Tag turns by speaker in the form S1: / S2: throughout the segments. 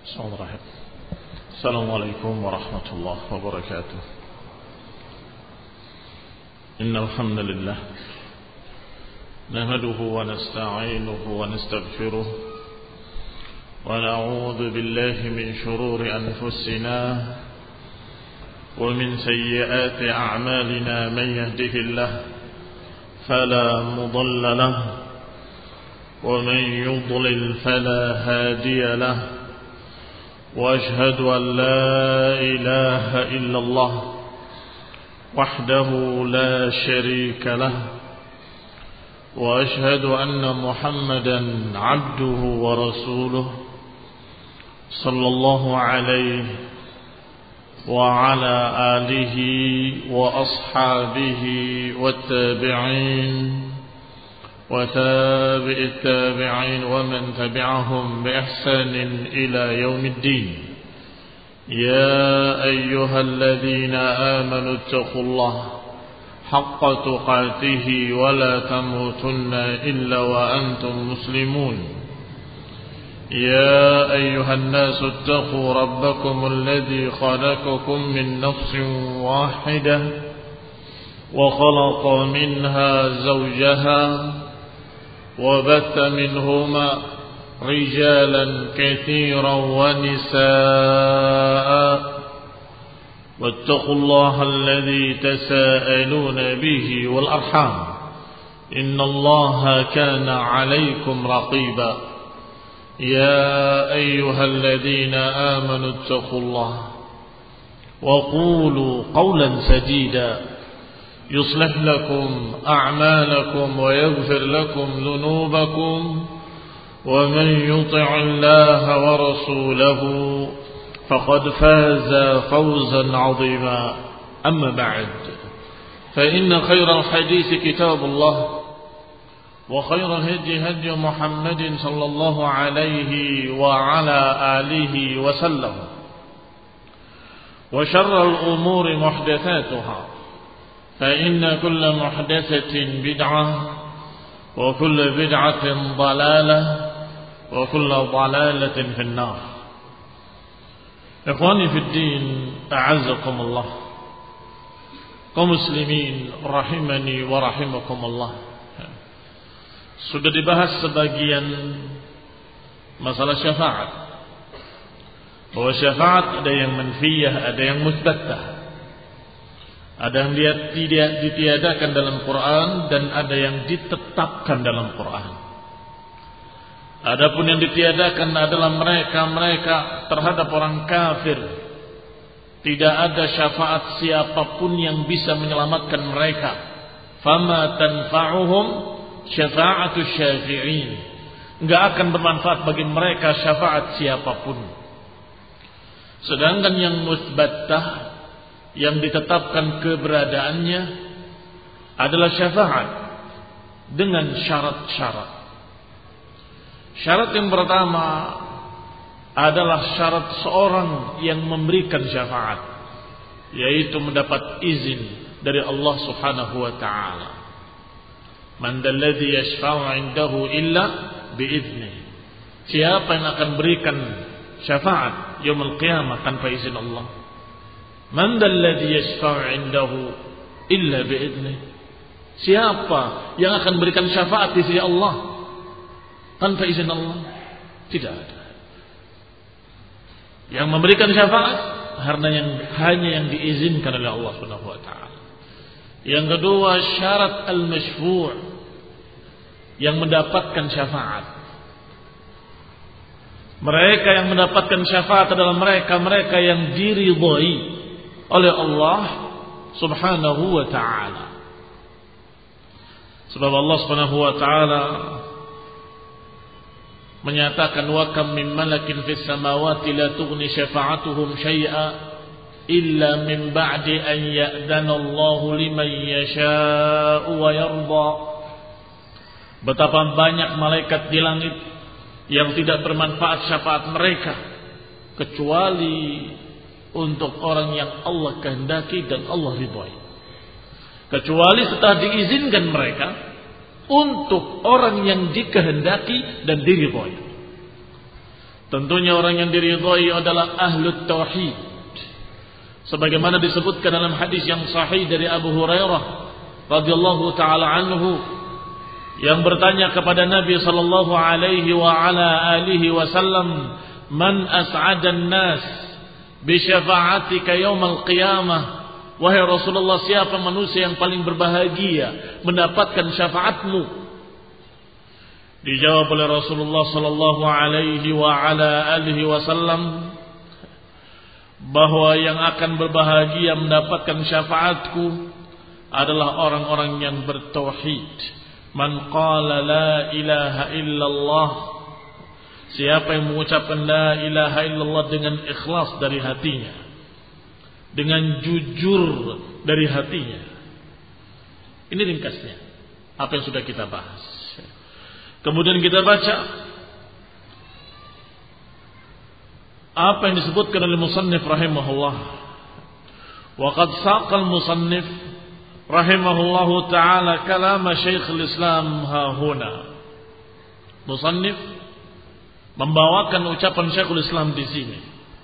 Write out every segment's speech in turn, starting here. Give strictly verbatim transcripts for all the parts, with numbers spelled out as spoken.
S1: Bismillahirrahmanirrahim. Assalamualaikum warahmatullahi wabarakatuh. Innal hamdalillah nahmaduhu wa nasta'inuhu wa nastaghfiruh wa na'udzu billahi min shururi anfusina wa min sayyiati a'malina man yahdihillahu fala mudilla lahu wa man yudlil fala hadiya lahu وأشهد أن لا إله إلا الله وحده لا شريك له وأشهد أن محمدا عبده ورسوله صلى الله عليه وعلى آله وأصحابه والتابعين وتابع التابعين ومن تبعهم بإحسان إلى يوم الدين. يا أيها الذين آمنوا اتقوا الله حق تقاته ولا تموتن إلا وأنتم مسلمون. يا أيها الناس اتقوا ربكم الذي خلقكم من نفس واحدة وخلق منها زوجها وبث منهما رجالا كثيرا ونساء واتقوا الله الذي تساءلون به والأرحام إن الله كان عليكم رقيبا. يا أيها الذين آمنوا اتقوا الله وقولوا قولا سديدا يصلح لكم أعمالكم ويغفر لكم ذنوبكم ومن يطع الله ورسوله فقد فاز فوزا عظيما. أما بعد فإن خير الحديث كتاب الله وخير الهدي هدي محمد صلى الله عليه وعلى آله وسلم وشر الأمور محدثاتها فإن كل محدثة بدعة وكل بدعة ضلالة وكل ضلالة في النار. إخواني في الدين أعزكم الله kaum muslimin rahimani wa rahimakumullah. Sudah dibahas sebagian masalah syafaat, bahwa syafaat ada yang manfiyah, ada yang musbatah. Ada yang dia tidak ditiadakan dalam Quran dan ada yang ditetapkan dalam Quran. Adapun yang ditiadakan adalah mereka-mereka terhadap orang kafir. Tidak ada syafaat siapapun yang bisa menyelamatkan mereka. Fama tanfa'uhum syafa'atu syafi'in. Enggak akan bermanfaat bagi mereka syafaat siapapun. Sedangkan yang musbatah, yang ditetapkan keberadaannya adalah syafaat dengan syarat-syarat. Syarat yang pertama adalah syarat seorang yang memberikan syafaat, yaitu mendapat izin dari Allah Subhanahu wa taala. Man dalladhi yashfa'u 'indahu illa bi'idznih. Siapa yang akan berikan syafaat yaumul qiyamah tanpa izin Allah? Man dalladhi yashfa'u 'indahu illa bi'idnih. Siapa yang akan berikan syafaat di sisi Allah tanpa izin Allah? Tidak ada. Yang memberikan syafaat hanya yang hanya yang diizinkan oleh Allah Subhanahu wa taala. Yang kedua, syarat al-masyfu', yang mendapatkan syafaat. Mereka yang mendapatkan syafaat adalah mereka-mereka yang diridhai oleh Allah Subhanahu wa ta'ala. Sebab Allah Subhanahu wa ta'ala menyatakan, wa kam min malakin fis samawati la tughni syafa'atuhum syai'a illa min ba'di an ya'dana Allahu liman yasha'u wa yarda. Betapa banyak malaikat di langit yang tidak bermanfaat syafaat mereka kecuali untuk orang yang Allah kehendaki dan Allah ridhai. Kecuali setelah diizinkan mereka untuk orang yang dikehendaki dan diridhai. Tentunya orang yang diridhai adalah ahlut tauhid. Sebagaimana disebutkan dalam hadis yang sahih dari Abu Hurairah radhiyallahu taala anhu yang bertanya kepada Nabi sallallahu alaihi wa ala alihi wasallam, "Man as'adan nas bi syafa'atika yaumal qiyamah?" Wahai Rasulullah, siapa manusia yang paling berbahagia mendapatkan syafaatmu? Dijawab oleh Rasulullah sallallahu alaihi wa ala alihi wasallam bahwa yang akan berbahagia mendapatkan syafaatku adalah orang-orang yang bertauhid. Man qala la ilaha illallah, siapa yang mengucapkan la ilaha illallah dengan ikhlas dari hatinya, dengan jujur dari hatinya. Ini ringkasnya apa yang sudah kita bahas. Kemudian kita baca apa yang disebutkan oleh musannif rahimahullah. Wa qad saqal musannif rahimahullahu taala kalam Syekhul Islam hahuna. Musannif membawakan ucapan Syekhul Islam di sini.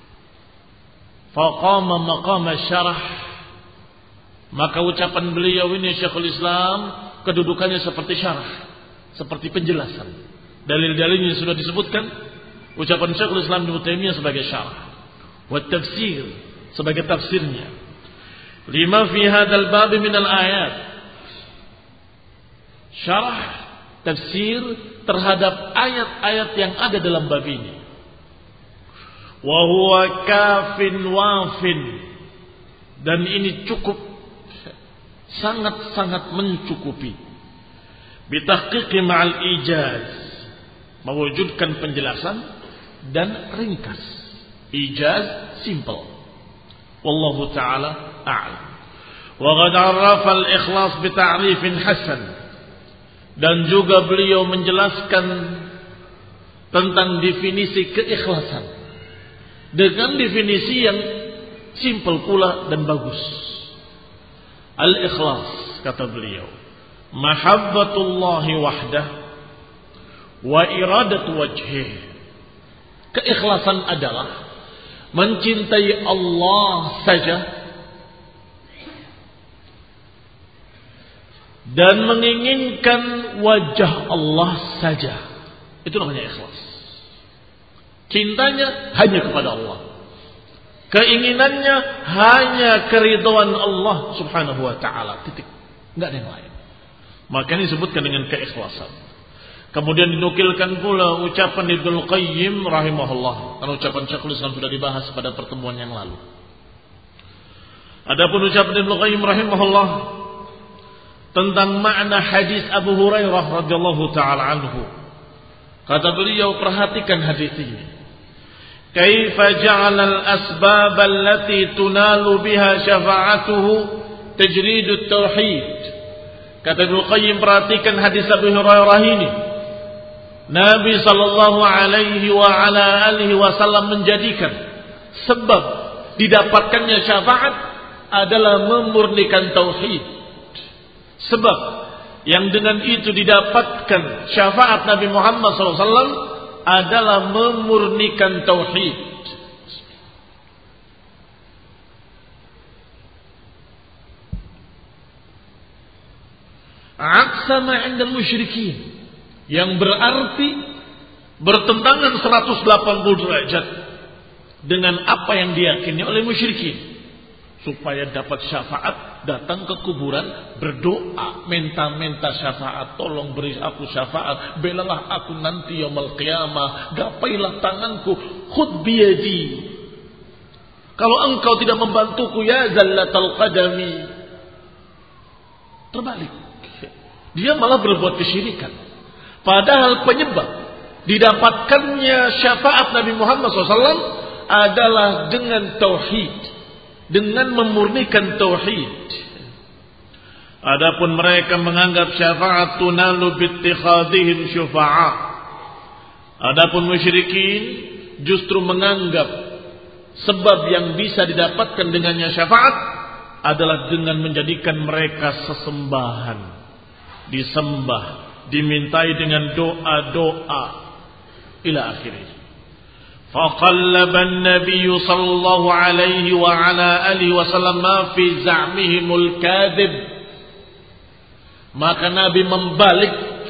S1: Faqama maqama syarah, maka ucapan beliau ini Syekhul Islam kedudukannya seperti syarah, seperti penjelasan. Dalil-dalilnya sudah disebutkan. Ucapan Syekhul Islam Ibnu Taimiyah sebagai syarah, wa tafsir sebagai tafsirnya. Lima fi hadzal bab min al-ayat. Syarah, tafsir terhadap ayat-ayat yang ada dalam bab ini. Wa huwa kafin wafin, dan ini cukup, sangat-sangat mencukupi. Bitahqiqi ma'al ijaz, mewujudkan penjelasan dan ringkas. Ijaz simple. Wallahu ta'ala a'lam. Wa qad 'arrafa al-ikhlas bi ta'rifin hasan, dan juga beliau menjelaskan tentang definisi keikhlasan dengan definisi yang simple pula dan bagus. Al-ikhlas, kata beliau, mahabbatullahi wahdah wa iradatu wajhih. Keikhlasan adalah mencintai Allah saja dan menginginkan wajah Allah saja. Itu namanya ikhlas. Cintanya hanya kepada Allah, keinginannya hanya keridhaan Allah subhanahu wa ta'ala, titik, enggak ada yang lain. Maka ini disebutkan dengan keikhlasan. Kemudian dinukilkan pula ucapan Ibnu Qayyim rahimahullah, karena ucapan Syekhul Islam sudah dibahas pada pertemuan yang lalu. Adapun ucapan Ibnu Qayyim rahimahullah tentang makna hadis Abu Hurairah radhiyallahu taala anhu, kata beliau, perhatikan hadis ini. Kaifa ja'ala al-asbab allati tunalu biha syafa'atuhu tajridut tauhid. Kata Ibnu Qayyim, perhatikan hadis Abu Hurairah ini. Nabi sallallahu alaihi wa ala alihi wasallam menjadikan sebab didapatkannya syafaat adalah memurnikan tauhid. Sebab yang dengan itu didapatkan syafaat Nabi Muhammad sallallahu alaihi wasallam adalah memurnikan tauhid. Aksa ma 'inda musyrikin, yang berarti bertentangan seratus delapan puluh derajat dengan apa yang diyakini oleh musyrikin. Supaya dapat syafaat, datang ke kuburan, berdoa, minta-minta syafaat. Tolong beri aku syafaat, belalah aku nanti yaumul qiyamah, gapailah tanganku, khud biyadi. Kalau engkau tidak membantuku, ya zallatal qadami. Terbalik, dia malah berbuat kesyirikan. Padahal penyebab didapatkannya syafaat Nabi Muhammad shallallahu alaihi wasallam adalah dengan tauhid, dengan memurnikan tauhid. Adapun mereka menganggap syafaat tunalu bittikhadihim syufa'a. Adapun musyrikin justru menganggap sebab yang bisa didapatkan dengannya syafaat adalah dengan menjadikan mereka sesembahan, disembah, dimintai dengan doa-doa ila akhirih. Faqallaba an-nabiy sallallahu alaihi wa ala alihi wasallam ma fi za'mihimul kadhib. Maka Nabi membalik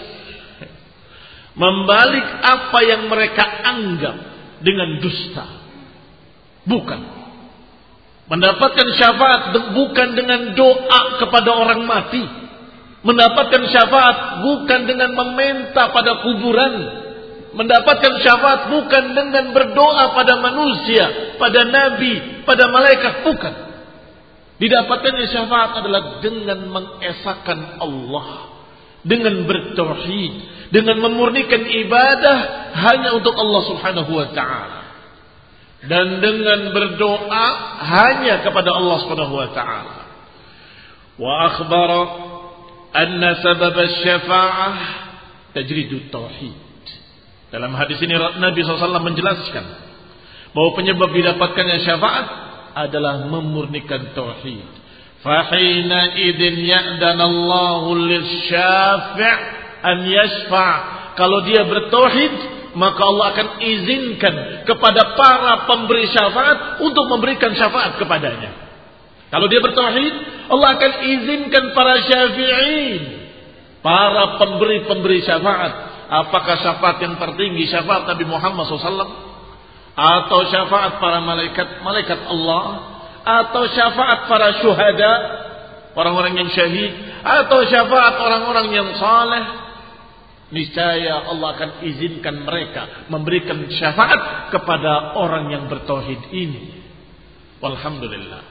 S1: membalik apa yang mereka anggap dengan dusta. Bukan mendapatkan syafaat bukan dengan doa kepada orang mati. Mendapatkan syafaat bukan dengan meminta pada kuburan. Mendapatkan syafaat bukan dengan berdoa pada manusia, pada nabi, pada malaikat, bukan. Didapatkannya syafaat adalah dengan mengesahkan Allah, dengan bertauhid, dengan memurnikan ibadah hanya untuk Allah Subhanahu wa taala. Dan dengan berdoa hanya kepada Allah Subhanahu wa taala. Wa akhbara anna sabab asy-syafa'ah tajridut tauhid. Dalam hadis ini Nabi shallallahu alaihi wasallam menjelaskan bahwa penyebab didapatkannya syafaat adalah memurnikan tauhid. Fahina idin ya'danallahu lisyafi' an yashfa'. Kalau dia bertauhid, maka Allah akan izinkan kepada para pemberi syafaat untuk memberikan syafaat kepadanya. Kalau dia bertauhid, Allah akan izinkan para syafi'in, para pemberi-pemberi syafaat. Apakah syafaat yang tertinggi syafaat Nabi Muhammad shallallahu alaihi wasallam, atau syafaat para malaikat malaikat Allah, atau syafaat para syuhada, orang-orang yang syahid, atau syafaat orang-orang yang saleh, niscaya Allah akan izinkan mereka memberikan syafaat kepada orang yang bertauhid ini. Walhamdulillah.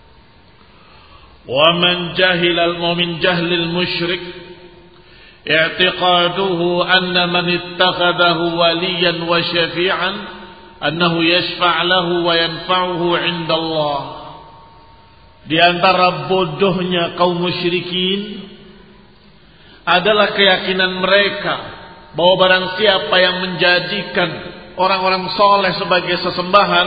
S1: Wa man jahilal mu'min jahlil musyrik i'tiqaduhu anna man ittakhadahu waliyan wa syafi'an annahu yashfa' lahu wa yanfa'uhu 'inda Allah. Di antara bodohnya kaum musyrikin adalah keyakinan mereka bahwa barang siapa yang menjadikan orang-orang soleh sebagai sesembahan,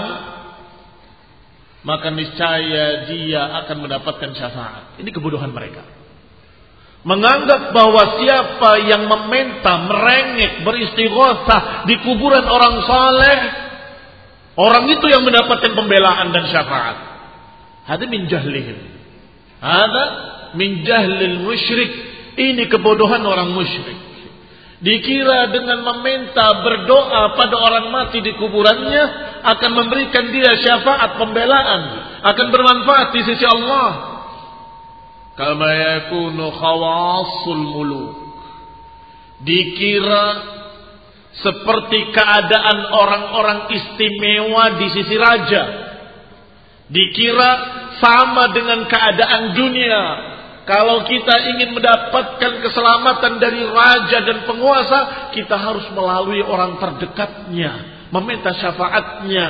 S1: maka niscaya dia akan mendapatkan syafaat. Ini kebodohan mereka. Menganggap bahwa siapa yang meminta, merengek, beristighosah di kuburan orang saleh, orang itu yang mendapatkan pembelaan dan syafaat. Hada min jahlihim. Hada min jahlil musyrik. Ini kebodohan orang musyrik. Dikira dengan meminta, berdoa pada orang mati di kuburannya akan memberikan dia syafaat, pembelaan, akan bermanfaat di sisi Allah. Kama yakunu khawasul muluk. Dikira seperti keadaan orang-orang istimewa di sisi raja. Dikira sama dengan keadaan dunia. Kalau kita ingin mendapatkan keselamatan dari raja dan penguasa, kita harus melalui orang terdekatnya, meminta syafaatnya.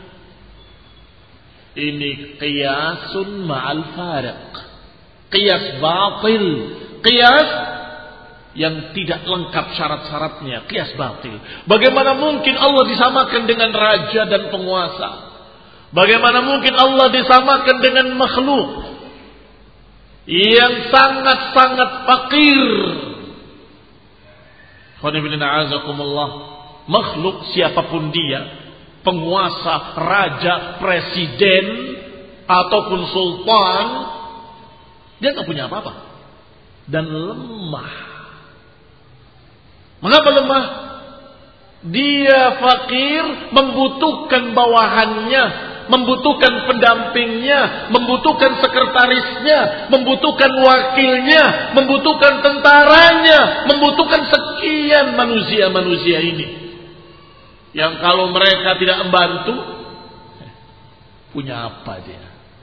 S1: Ini qiyasun ma'al fariq. Qiyas batil, qiyas yang tidak lengkap syarat-syaratnya, qiyas batil. Bagaimana mungkin Allah disamakan dengan raja dan penguasa? Bagaimana mungkin Allah disamakan dengan makhluk yang sangat-sangat fakir? Makhluk siapapun dia, penguasa, raja, presiden ataupun sultan, dia nggak punya apa-apa dan lemah. Mengapa lemah? Dia fakir, membutuhkan bawahannya, membutuhkan pendampingnya, membutuhkan sekretarisnya, membutuhkan wakilnya, membutuhkan tentaranya, membutuhkan sekian manusia-manusia ini. Yang kalau mereka tidak membantu, punya apa dia?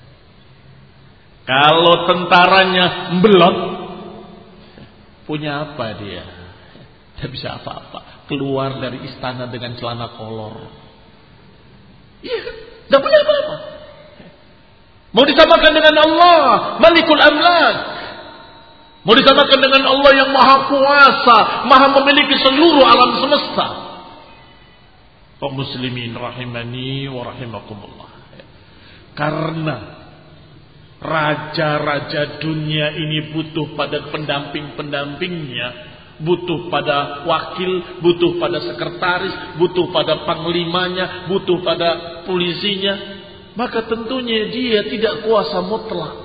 S1: Kalau tentaranya belot, punya apa dia? Tidak bisa apa-apa. Keluar dari istana dengan celana kolor. Iya, tidak punya apa-apa. Mau disamakan dengan Allah, Malikul Amlak. Mau disamakan dengan Allah yang maha kuasa, maha memiliki seluruh alam semesta. Kaum muslimin rahimani wa rahimakumullah. Karena raja-raja dunia ini butuh pada pendamping-pendampingnya Butuh pada wakil, butuh pada sekretaris, butuh pada panglimanya, butuh pada polisinya. Maka tentunya dia tidak kuasa mutlak.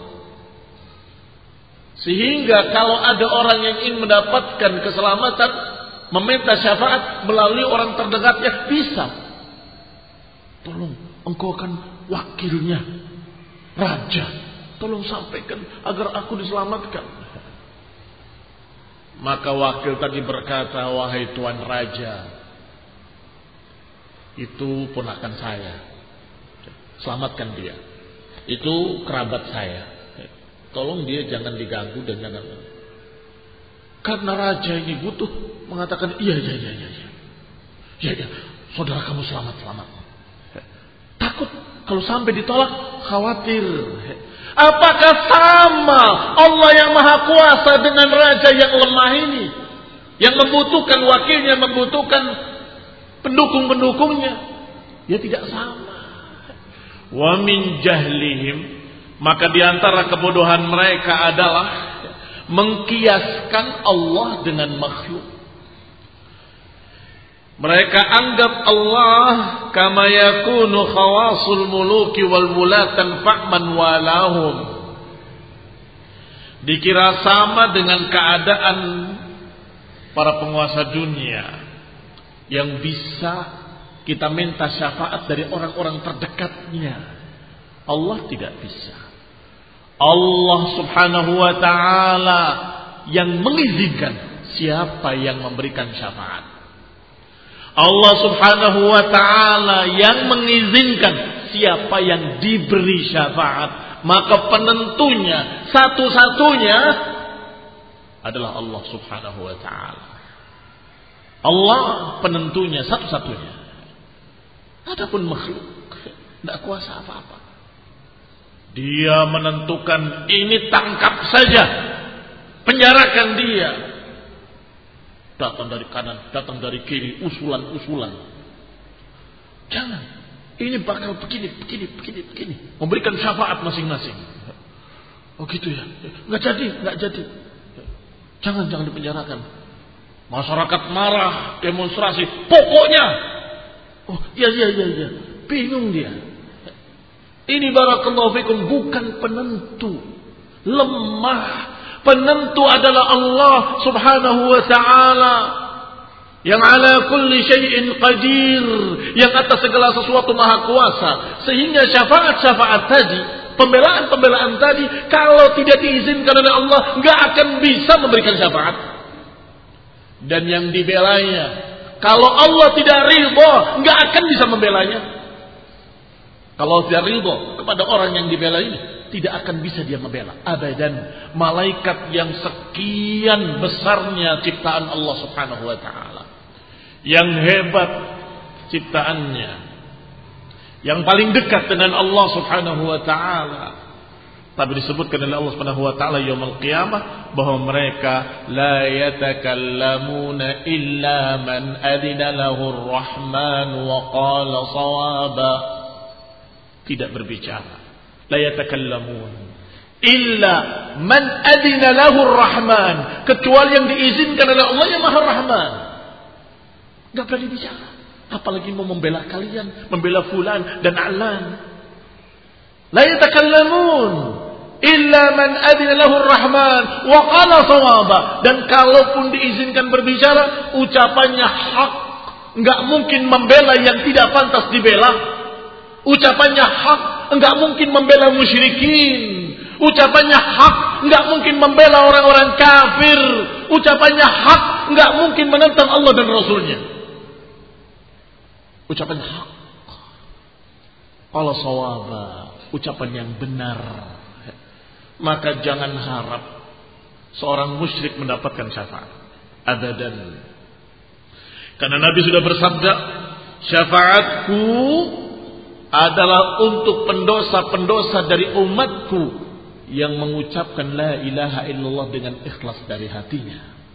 S1: Sehingga kalau ada orang yang ingin mendapatkan keselamatan, meminta syafaat melalui orang terdekatnya, bisa. Tolong, engkau kan wakilnya, raja. Tolong sampaikan agar aku diselamatkan. Maka wakil tadi berkata, wahai tuan raja, itu ponakan saya, selamatkan dia. Itu kerabat saya, tolong dia jangan diganggu dan jangan. Karena raja ini butuh, mengatakan iya iya iya iya iya iya, iya. Saudara kamu selamat selamat. Takut kalau sampai ditolak, khawatir. Apakah sama Allah yang maha kuasa dengan raja yang lemah ini, yang membutuhkan wakilnya, membutuhkan pendukung-pendukungnya? Ya tidak sama. Wa min jahlihim, maka diantara kebodohan mereka adalah mengkiaskan Allah dengan makhluk. Mereka anggap Allah kama yakunu khawasul muluki wal wulatan fa'man walahum. Dikira sama dengan keadaan para penguasa dunia yang bisa kita minta syafaat dari orang-orang terdekatnya. Allah tidak bisa. Allah subhanahu wa ta'ala yang mengizinkan siapa yang memberikan syafaat. Allah subhanahu wa ta'ala yang mengizinkan siapa yang diberi syafaat. Maka penentunya satu-satunya adalah Allah subhanahu wa ta'ala. Allah penentunya satu-satunya. Adapun makhluk tidak kuasa apa-apa. Dia menentukan ini tangkap saja, penjarakan dia. Datang dari kanan, datang dari kiri, usulan-usulan. Jangan. Ini bakal begini, begini, begini, begini. Memberikan syafaat masing-masing. Oh gitu ya. Nggak jadi, nggak jadi. Jangan, jangan dipenjarakan. Masyarakat marah, demonstrasi. Pokoknya. Oh iya, iya, iya, iya. Bingung dia. Ini barakallahu fikum bukan penentu. Lemah. Penentu adalah Allah subhanahu wa ta'ala yang ala kulli syai'in qadir, yang atas segala sesuatu maha kuasa. Sehingga syafaat-syafaat tadi, pembelaan-pembelaan tadi, kalau tidak diizinkan oleh Allah, gak akan bisa memberikan syafaat. Dan yang dibelanya, kalau Allah tidak ridha, gak akan bisa membelanya. Kalau tidak ridha kepada orang yang dibela ini, tidak akan bisa dia membela. Abadan. Malaikat yang sekian besarnya ciptaan Allah subhanahu wa ta'ala, yang hebat ciptaannya, yang paling dekat dengan Allah subhanahu wa ta'ala, tapi disebutkan oleh Allah subhanahu wa ta'ala yaumul qiyamah bahwa mereka la yatakallamuna illa man adina lahu ar-rahman wa qala sawaba. Tidak berbicara, la yatakallamun illa man adina lahu ar-rahman, kecuali yang diizinkan oleh Allah yang Maha Rahman. Enggak berani bicara, apalagi mau membela kalian, membela fulan dan alan. La yatakallamun illa man adina lahu ar-rahman wa qala shawaba, dan kalaupun diizinkan berbicara, ucapannya hak, enggak mungkin membela yang tidak pantas dibela. Ucapannya hak, enggak mungkin membela musyrikin. Ucapannya hak, enggak mungkin membela orang-orang kafir. Ucapannya hak, enggak mungkin menentang Allah dan Rasulnya. Ucapan hak. Qala shawaba, ucapan yang benar. Maka jangan harap seorang musyrik mendapatkan syafaat. Abadan. Karena Nabi sudah bersabda, syafaatku adalah untuk pendosa-pendosa dari umatku yang mengucapkan la ilaha illallah dengan ikhlas dari hatinya.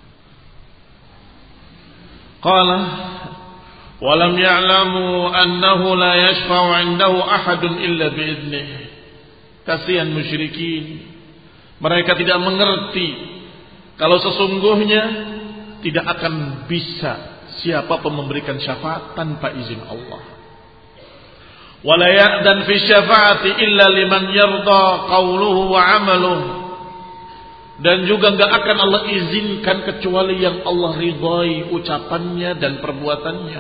S1: Qala walam ya'lamu annahu la yashfa'u 'indahu ahadun illa bi'idnih. Kasihan musyrikin, mereka tidak mengerti kalau sesungguhnya tidak akan bisa siapa pun memberikan syafaat tanpa izin Allah. Wala ya'dan fi syafaati illa liman yarda qawluhu wa 'amaluhu. Dan juga enggak akan Allah izinkan kecuali yang Allah ridhai ucapannya dan perbuatannya.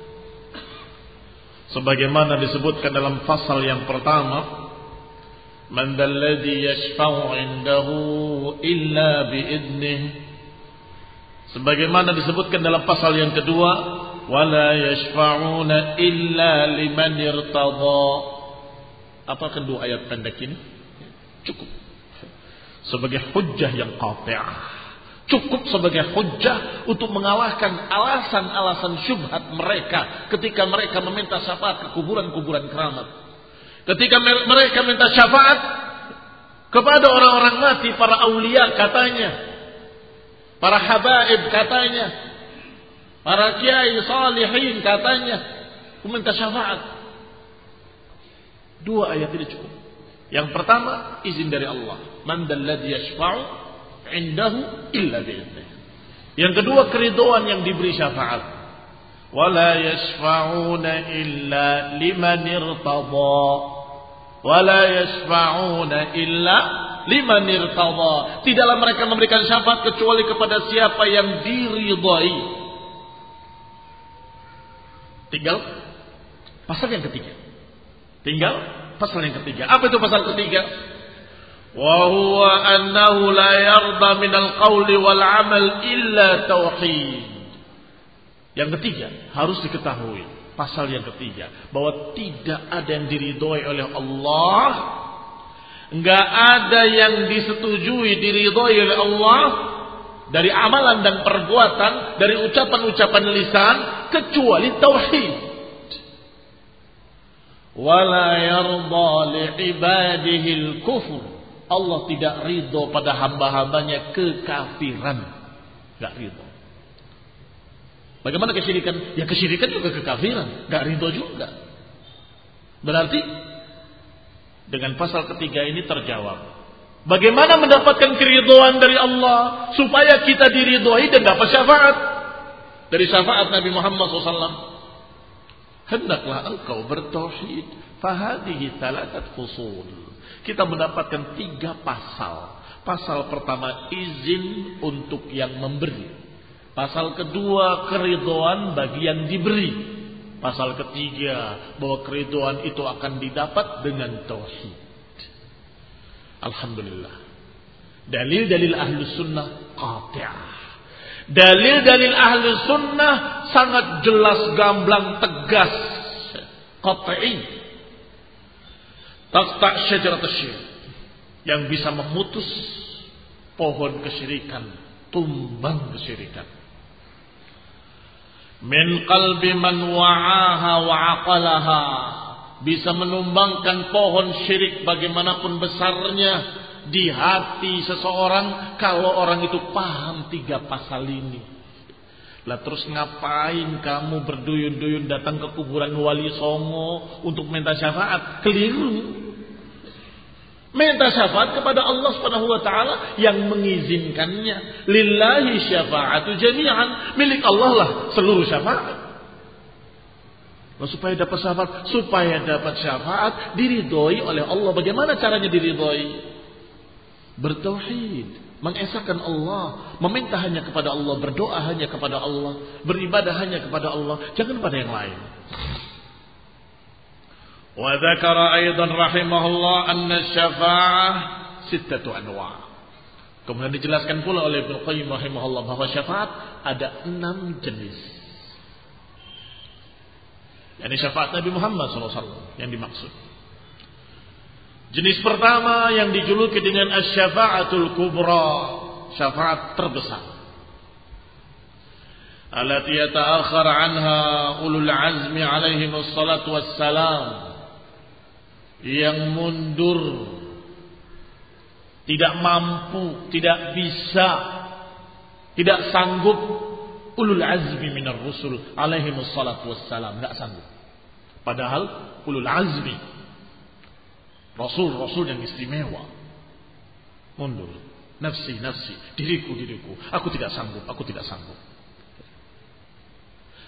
S1: Sebagaimana disebutkan dalam pasal yang pertama, man dalladhi yashfa'u 'indahu illa bi'idnih. Sebagaimana disebutkan dalam pasal yang kedua, wala yashfa'una illa liman irtadha. Apa kedua ayat pendek ini? Cukup sebagai hujjah yang qati'ah, cukup sebagai hujjah untuk mengalahkan alasan-alasan syubhat mereka ketika mereka meminta syafaat ke kuburan-kuburan keramat. Ketika mereka minta syafaat kepada orang-orang mati, para aulia katanya, para habaib katanya, para kiai salihin katanya, meminta syafaat. Dua ayat ini cukup. Yang pertama, izin dari Allah. Man dalladhi yashfa'u 'indahu illa bi'idnih. Yang kedua, keridhaan yang diberi syafaat. Wala yashfa'una illa liman irtadha. Wala yashfa'una illa liman irtadha. Tidaklah mereka memberikan syafaat kecuali kepada siapa yang diridhai. Tinggal pasal yang ketiga. Tinggal pasal yang ketiga. Apa itu pasal ketiga? Wa huwa annahu la yarda minal qawli wal amal illa tauhid. Yang ketiga harus diketahui, pasal yang ketiga, bahwa tidak ada yang diridhoi oleh Allah, enggak ada yang disetujui diridhoi oleh Allah dari amalan dan perbuatan, dari ucapan-ucapan lisan, kecuali tauhid. Wala yarda li'ibadihi al-kufr. Allah tidak ridho pada hamba-hambanya kekafiran. Enggak ridho. Bagaimana kesyirikan? Ya kesyirikan juga kekafiran, enggak ridho juga. Berarti dengan pasal ketiga ini terjawab. Bagaimana mendapatkan keridhaan dari Allah supaya kita diridhoi dan dapat syafaat dari syafaat Nabi Muhammad shallallahu alaihi wasallam? Hendaklah engkau bertauhid. Fahadihi thalathat fusul. Kita mendapatkan tiga pasal. Pasal pertama, izin untuk yang memberi. Pasal kedua, keridhaan bagi yang diberi. Pasal ketiga, bahwa keridhaan itu akan didapat dengan tauhid. Alhamdulillah. Dalil-dalil ahlu sunnah qati'ah. Dalil-dalil ahlu sunnah sangat jelas, gamblang, tegas, qat'i. Taqta' syajarat asy-syirk, yang bisa memutus pohon kesyirikan, tumbang kesyirikan. Min qalbi man wa'aha wa 'aqalaha, bisa menumbangkan pohon syirik bagaimanapun besarnya di hati seseorang kalau orang itu paham tiga pasal ini. Lah terus ngapain kamu berduyun-duyun datang ke kuburan Wali Songo untuk minta syafaat? Keliru. Minta syafaat kepada Allah Subhanahu wa taala yang mengizinkannya. Lillahi syafa'atu jami'an, milik Allah lah seluruh syafaat. Nah, supaya dapat syafaat, supaya dapat syafaat diridhoi oleh Allah. Bagaimana caranya diridhoi? Bertauhid, mengesahkan Allah, meminta hanya kepada Allah, berdoa hanya kepada Allah, beribadah hanya kepada Allah, jangan pada yang lain. Wa dzakara aidan rahimahullah anna syafa'ah sittatu anwa'. Kemudian dijelaskan pula oleh Ibnu Qayyim rahimahullah bahwa syafaat ada enam jenis. Yani syafaat Nabi Muhammad shallallahu alaihi wasallam yang dimaksud. Jenis pertama yang dijuluki dengan asy-syafa'atul kubra, syafaat terbesar. Allati yata'akhkhar 'anha ulul 'azmi 'alaihim wassalatu wassalam. Yang mundur, tidak mampu, tidak bisa, tidak sanggup ulul azmi minar rusul alaihi wassalatu wassalam, tidak sanggup. Padahal ulul azmi, rasul-rasul yang istimewa, mundur. Nafsi, nafsi, diriku, diriku, aku tidak sanggup, aku tidak sanggup.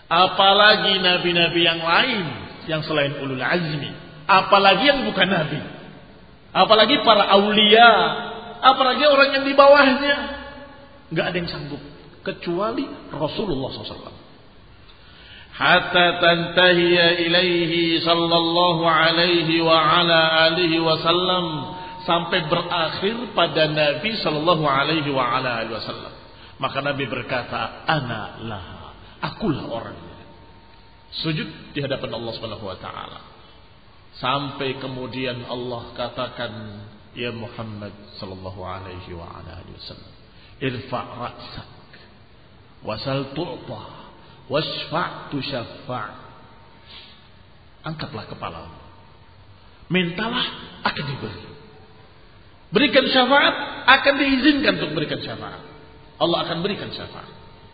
S1: Apalagi nabi-nabi yang lain yang selain ulul azmi, apalagi yang bukan nabi, apalagi para aulia, apalagi orang yang di bawahnya, nggak ada yang sanggup kecuali Rasulullah shallallahu alaihi wasallam. Hatta tantahiya ilaihi sallallahu alaihi wa ala alihi wasallam, sampai berakhir pada Nabi sallallahu alaihi wa ala alihi wasallam. Maka Nabi berkata, ana laha, akulah orangnya. Sujud di hadapan Allah Subhanahu wa taala. Sampai kemudian Allah katakan, ya Muhammad sallallahu alaihi wa ala alihi wasallam, irfa' ra'sak wasal tu'ta wasfa' tusyaffa'. Angkatlah kepalamu, mintalah akan diberi, berikan syafaat akan diizinkan untuk berikan syafaat. Allah akan berikan syafaat.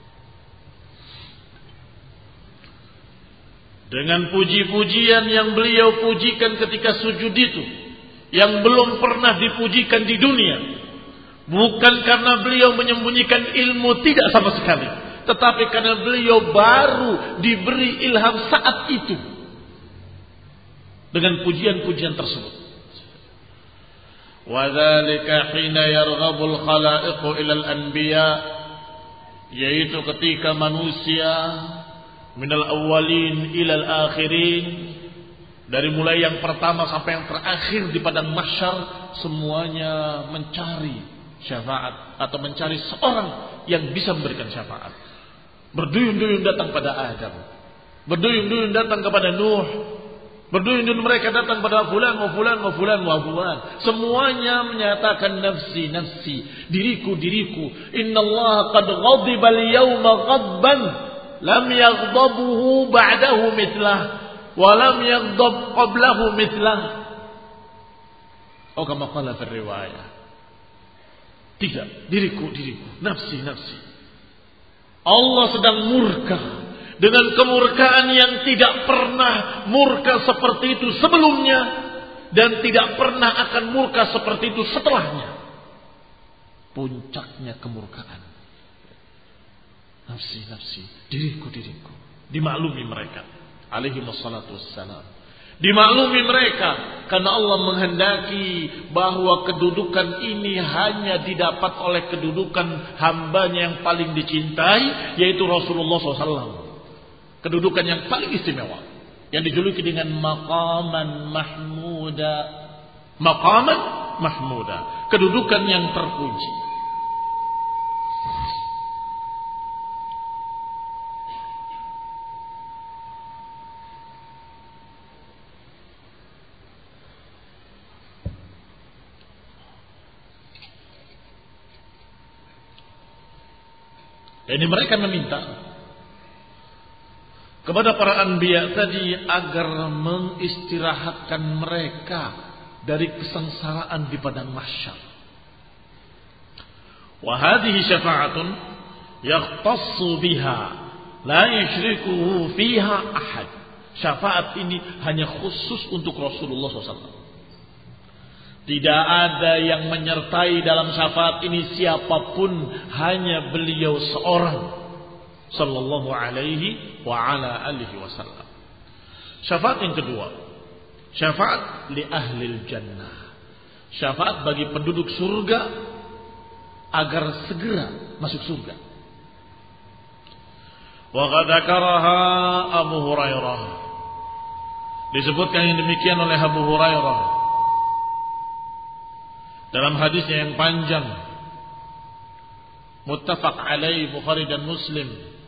S1: Dengan puji-pujian yang beliau pujikan ketika sujud itu, yang belum pernah dipujikan di dunia. Bukan karena beliau menyembunyikan ilmu, tidak sama sekali, tetapi karena beliau baru diberi ilham saat itu dengan pujian-pujian tersebut. Wa dzalika hina yarghabul khalaiqu ilal anbiya, yaitu ketika manusia minal awwalin ilal akhirin, dari mulai yang pertama sampai yang terakhir di padang mahsyar, semuanya mencari syafaat atau mencari seorang yang bisa memberikan syafaat. Berduyun-duyun datang pada Adam, berduyun-duyun datang kepada Nuh, berduyun-duyun mereka datang pada fulan wa fulan wa fulan wa fulan. Semuanya menyatakan nafsi nafsi, diriku diriku. Innallaha qad ghadiba al-yawma ghadban lam yaghdabuhu ba'dahu mithlah wa lam yaghdab qablahu mithlah. Oh, kama qala fi riwayah. Tidak, diriku diriku, nafsi nafsi. Allah sedang murka dengan kemurkaan yang tidak pernah murka seperti itu sebelumnya dan tidak pernah akan murka seperti itu setelahnya. Puncaknya kemurkaan. Nafsi, nafsi, diriku, diriku. Dimaklumi mereka, alaihi wassalatu wassalam. Dimaklumi mereka karena Allah menghendaki bahwa kedudukan ini hanya didapat oleh kedudukan hambanya yang paling dicintai, yaitu Rasulullah shallallahu alaihi wasallam. Kedudukan yang paling istimewa, yang dijuluki dengan maqaman mahmuda. Maqaman mahmuda, kedudukan yang terpuji. Ini mereka meminta kepada para anbiya tadi agar mengistirahatkan mereka dari kesengsaraan di padang mahsyar. Wa hadhihi syafa'atun yahtassu biha la yushrikuhu fiha ahad. Syafaat ini hanya khusus untuk Rasulullah shallallahu alaihi wasallam. Tidak ada yang menyertai dalam syafaat ini siapapun, hanya beliau seorang sallallahu alaihi wa ala alihi wasallam. Syafaat yang kedua, syafaat li ahlil jannah. Syafaat bagi penduduk surga agar segera masuk surga. Wa qad dzakaraha Abu Hurairah. Disebutkan yang demikian oleh Abu Hurairah dalam hadisnya yang panjang, muttafaq alaih Bukhari dan Muslim.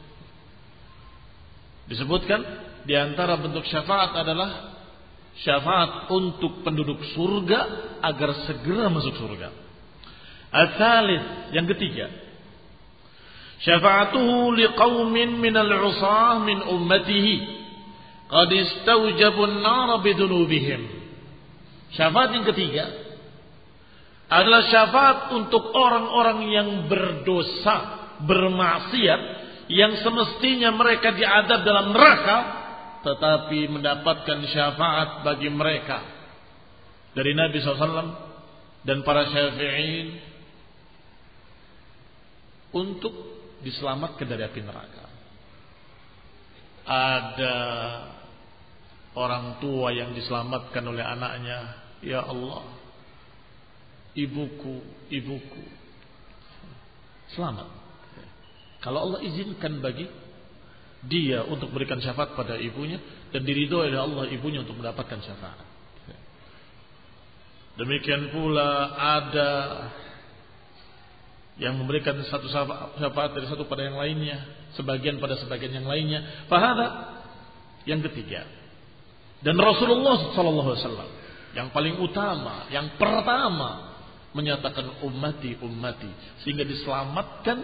S1: Disebutkan di antara bentuk syafaat adalah syafaat untuk penduduk surga agar segera masuk surga. Al-thalith, yang ketiga, syafa'atuhu liqaumin minal 'usah min ummatihi qad istawjabu an-nar bidunubihim. Syafaat yang ketiga adalah syafaat untuk orang-orang yang berdosa, bermaksiat, yang semestinya mereka diadab dalam neraka, tetapi mendapatkan syafaat bagi mereka dari Nabi shallallahu alaihi wasallam dan para syafi'in untuk diselamatkan dari api neraka. ada orang tua yang diselamatkan oleh anaknya, ya Allah, ibuku, ibuku selamat. Kalau Allah izinkan bagi dia untuk berikan syafaat pada ibunya dan diridhoi oleh Allah ibunya untuk mendapatkan syafaat. Demikian pula ada yang memberikan satu syafaat dari satu pada yang lainnya, sebagian pada sebagian yang lainnya. Fahada yang ketiga. Dan Rasulullah sallallahu alaihi wasallam yang paling utama, yang pertama menyatakan ummati ummati, sehingga diselamatkan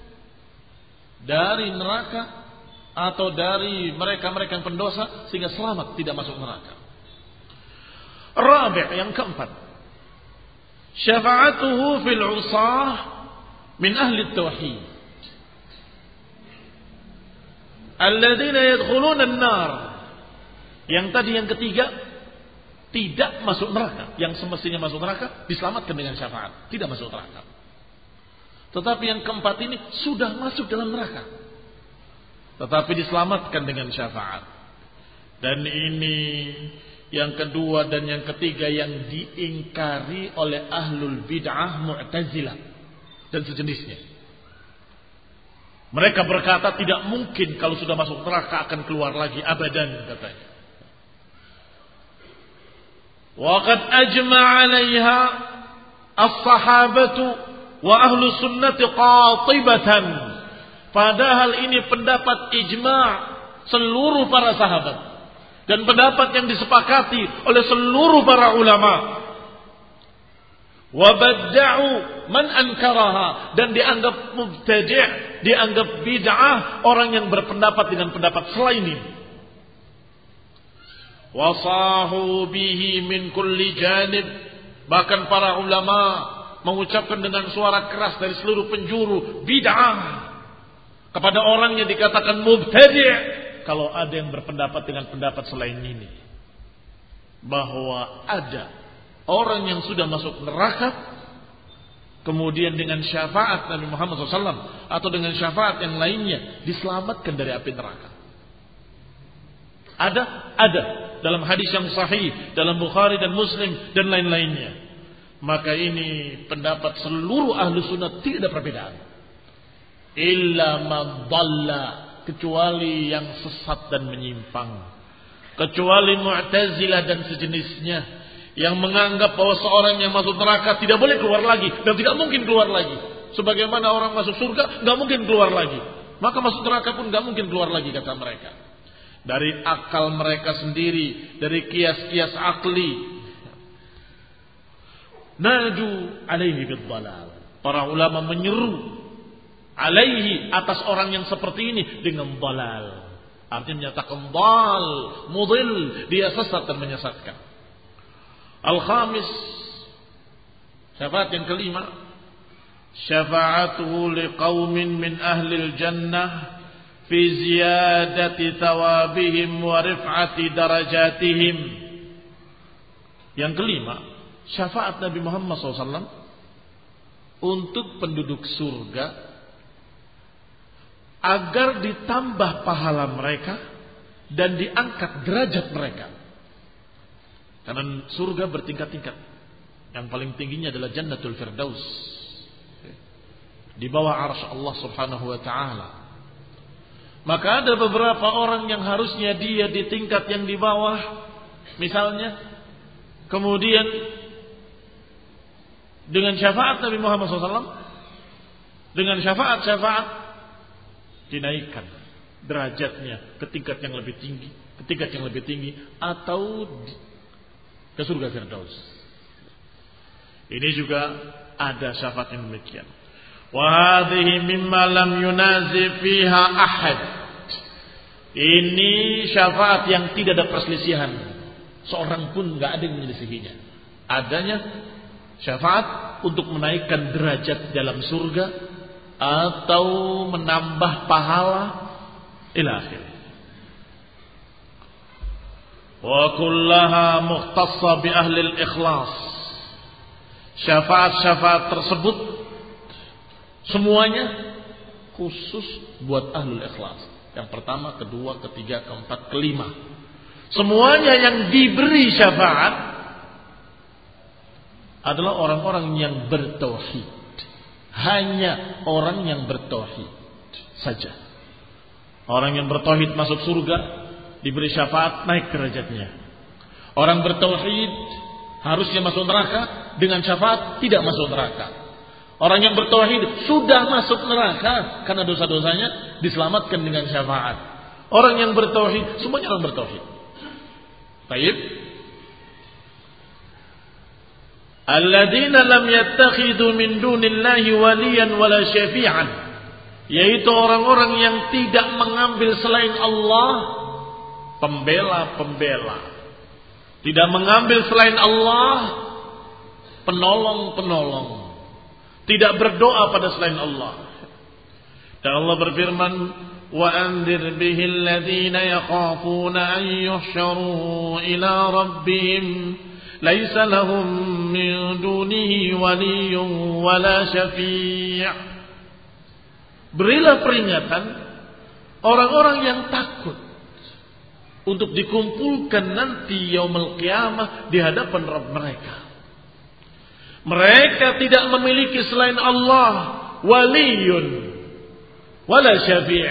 S1: dari neraka atau dari mereka-mereka yang pendosa sehingga selamat tidak masuk neraka. Rabi' yang keempat, syafa'atuhu fil 'usah min ahli tauhid alladzina yadkhuluna an-nar. Yang tadi yang ketiga tidak masuk neraka, yang semestinya masuk neraka diselamatkan dengan syafaat, tidak masuk neraka. Tetapi yang keempat ini sudah masuk dalam neraka, tetapi diselamatkan dengan syafaat. Dan ini yang kedua dan yang ketiga yang diingkari oleh ahlul bid'ah Mu'tazilah dan sejenisnya. Mereka berkata tidak mungkin kalau sudah masuk neraka akan keluar lagi abadan, katanya. Wa qad ajma'a 'alaiha as-sahabatu wa ahlu sunnati qatibatan. Padahal ini pendapat ijma' seluruh para sahabat dan pendapat yang disepakati oleh seluruh para ulama. Wa badda'u man ankaraha, dan dianggap mubtadi', dianggap bid'ah orang yang berpendapat dengan pendapat selain ini. Wasahu bihi min kulli janib, bahkan para ulama mengucapkan dengan suara keras dari seluruh penjuru bid'ah kepada orang yang dikatakan mubtadi' kalau ada yang berpendapat dengan pendapat selain ini, bahwa ada orang yang sudah masuk neraka kemudian dengan syafaat Nabi Muhammad shallallahu alaihi wasallam atau dengan syafaat yang lainnya diselamatkan dari api neraka. Ada, ada dalam hadis yang sahih dalam Bukhari dan Muslim dan lain-lainnya. Maka ini pendapat seluruh ahlu sunnah, tidak ada perbedaan. Illa man dhalla, kecuali yang sesat dan menyimpang, kecuali Mu'tazilah dan sejenisnya yang menganggap bahwa seorang yang masuk neraka tidak boleh keluar lagi dan tidak mungkin keluar lagi. Sebagaimana orang masuk surga nggak mungkin keluar lagi, maka masuk neraka pun nggak mungkin keluar lagi, kata mereka. Dari akal mereka sendiri, dari kias-kias akli. Naju alaihi bid-dhalal. Para ulama menyeru alaihi, atas orang yang seperti ini, dengan dhalal. Artinya menyatakan dhal, mudil, dia sesat dan menyesatkan. Al-khamis, syafaat yang kelima, syafa'atuhu liqaumin min ahlil jannah fi ziyadati thawabihim wa rif'ati darajatihim. Yang kelima, syafaat Nabi Muhammad shallallahu alaihi wasallam untuk penduduk surga agar ditambah pahala mereka dan diangkat derajat mereka. Karena surga bertingkat-tingkat. Yang paling tingginya adalah Jannatul Firdaus, di bawah arsy Allah Subhanahu wa taala. Maka ada beberapa orang yang harusnya dia di tingkat yang di bawah, misalnya, kemudian dengan syafaat Nabi Muhammad shallallahu alaihi wasallam, dengan syafaat-syafaat dinaikkan derajatnya ke tingkat yang lebih tinggi, ke tingkat yang lebih tinggi, atau ke surga Firdaus. Ini juga ada syafaat yang demikian. Wa hadhihi mimma lam yunazi fiha ahad. Ini syafaat yang tidak ada perselisihan, seorang pun enggak ada yang menyelisihinya. Adanya syafaat untuk menaikkan derajat dalam surga atau menambah pahala ila akhir. Wa kullaha mukhtassa bi ahli al-ikhlas. Syafaat-syafaat tersebut semuanya khusus buat ahlul ikhlas, Yang pertama, kedua, ketiga, keempat, kelima. Semuanya yang diberi syafaat adalah orang-orang yang bertauhid. Hanya orang yang bertauhid saja. Orang yang bertauhid masuk surga, diberi syafaat, naik derajatnya. Orang bertauhid harusnya masuk neraka, dengan syafaat tidak masuk neraka. Orang yang bertauhid sudah masuk neraka karena dosa-dosanya, diselamatkan dengan syafaat. Orang yang bertauhid, semuanya orang bertauhid. Baik. Alladzina lam yattakhidhu min dunillahi waliyan wala syafi'an, yaitu orang-orang yang tidak mengambil selain Allah pembela-pembela, tidak mengambil selain Allah penolong-penolong, tidak berdoa pada selain Allah. Dan Allah berfirman, wa anzir bihil ladzina yakhafuna an yuhsyaru ila rabbihim laisa lahum min dunihi waliyyun wala syafi'. Berilah peringatan orang-orang yang takut untuk dikumpulkan nanti yaumul qiyamah di hadapan Rabb mereka. Mereka tidak memiliki selain Allah waliyun wala syafi'.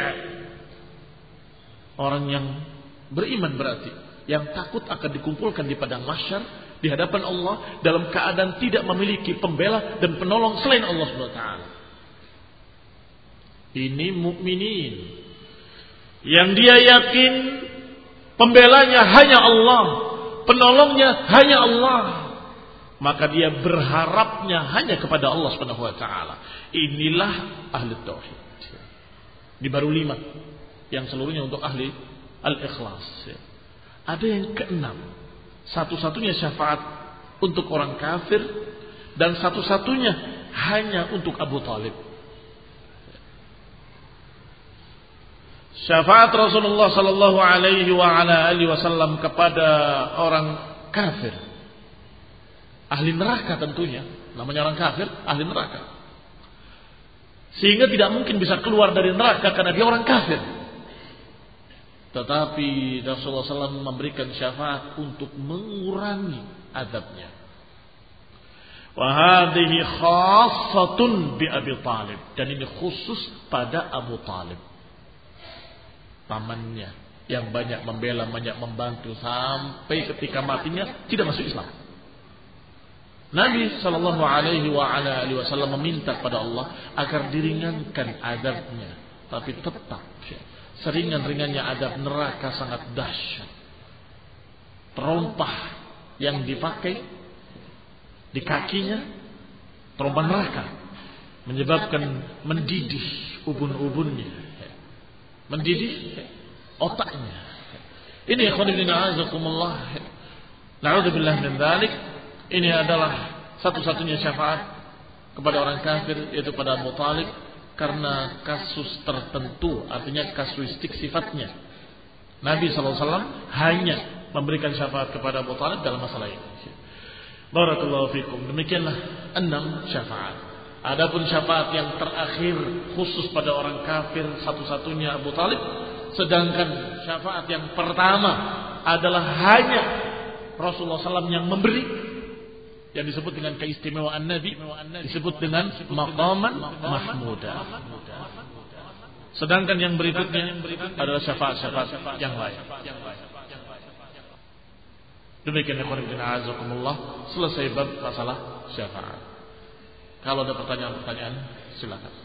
S1: Orang yang beriman berarti yang takut akan dikumpulkan di padang mahsyar di hadapan Allah dalam keadaan tidak memiliki pembela dan penolong selain Allah Subhanahu wa taala. Ini mukminin yang dia yakin pembelanya hanya Allah, penolongnya hanya Allah, maka dia berharapnya hanya kepada Allah Subhanahu wa taala. Inilah ahli tauhid. Di baru lima yang seluruhnya untuk ahli al-ikhlas. Ada yang keenam, satu-satunya syafaat untuk orang kafir dan satu-satunya hanya untuk Abu Talib. Syafaat Rasulullah sallallahu alaihi wa ala alihi wasallam kepada orang kafir, ahli neraka tentunya, namanya orang kafir, ahli neraka. Sehingga tidak mungkin bisa keluar dari neraka karena dia orang kafir. Tetapi Rasulullah sallallahu alaihi wasallam memberikan syafaat untuk mengurangi azabnya. Wa hadhihi khassatun bi Abi Talib, dan ini khusus pada Abu Talib, pamannya yang banyak membela, banyak membantu sampai ketika matinya tidak masuk Islam. Nabi sallallahu alaihi wa ala alihi wasallam meminta pada Allah agar diringankan azabnya, tapi tetap seringan-ringannya azab neraka sangat dahsyat. Terompah yang dipakai di kakinya, terompah neraka, menyebabkan mendidih ubun-ubunnya, mendidih otaknya. Ini ikhwan fillah azakumullah. Na'udzubillah min dzalik. Ini adalah satu-satunya syafaat kepada orang kafir, yaitu pada Abu Talib, karena kasus tertentu, artinya kasuistik sifatnya. Nabi sallallahu alaihi wasallam hanya memberikan syafaat kepada Abu Talib dalam masalah ini. Barakallahu fikum. Demikianlah enam syafaat. Adapun syafaat yang terakhir khusus pada orang kafir satu-satunya Abu Talib. Sedangkan syafaat yang pertama adalah hanya Rasulullah sallallahu alaihi wasallam yang memberi, yang disebut dengan keistimewaan Nabi, disebut dengan maqaman mahmuda. Sedangkan yang berikutnya adalah syafaat-syafaat yang lain. Demikian ikhwan fillah azakumullah, selesai bab masalah syafaat. Kalau ada pertanyaan-pertanyaan silakan.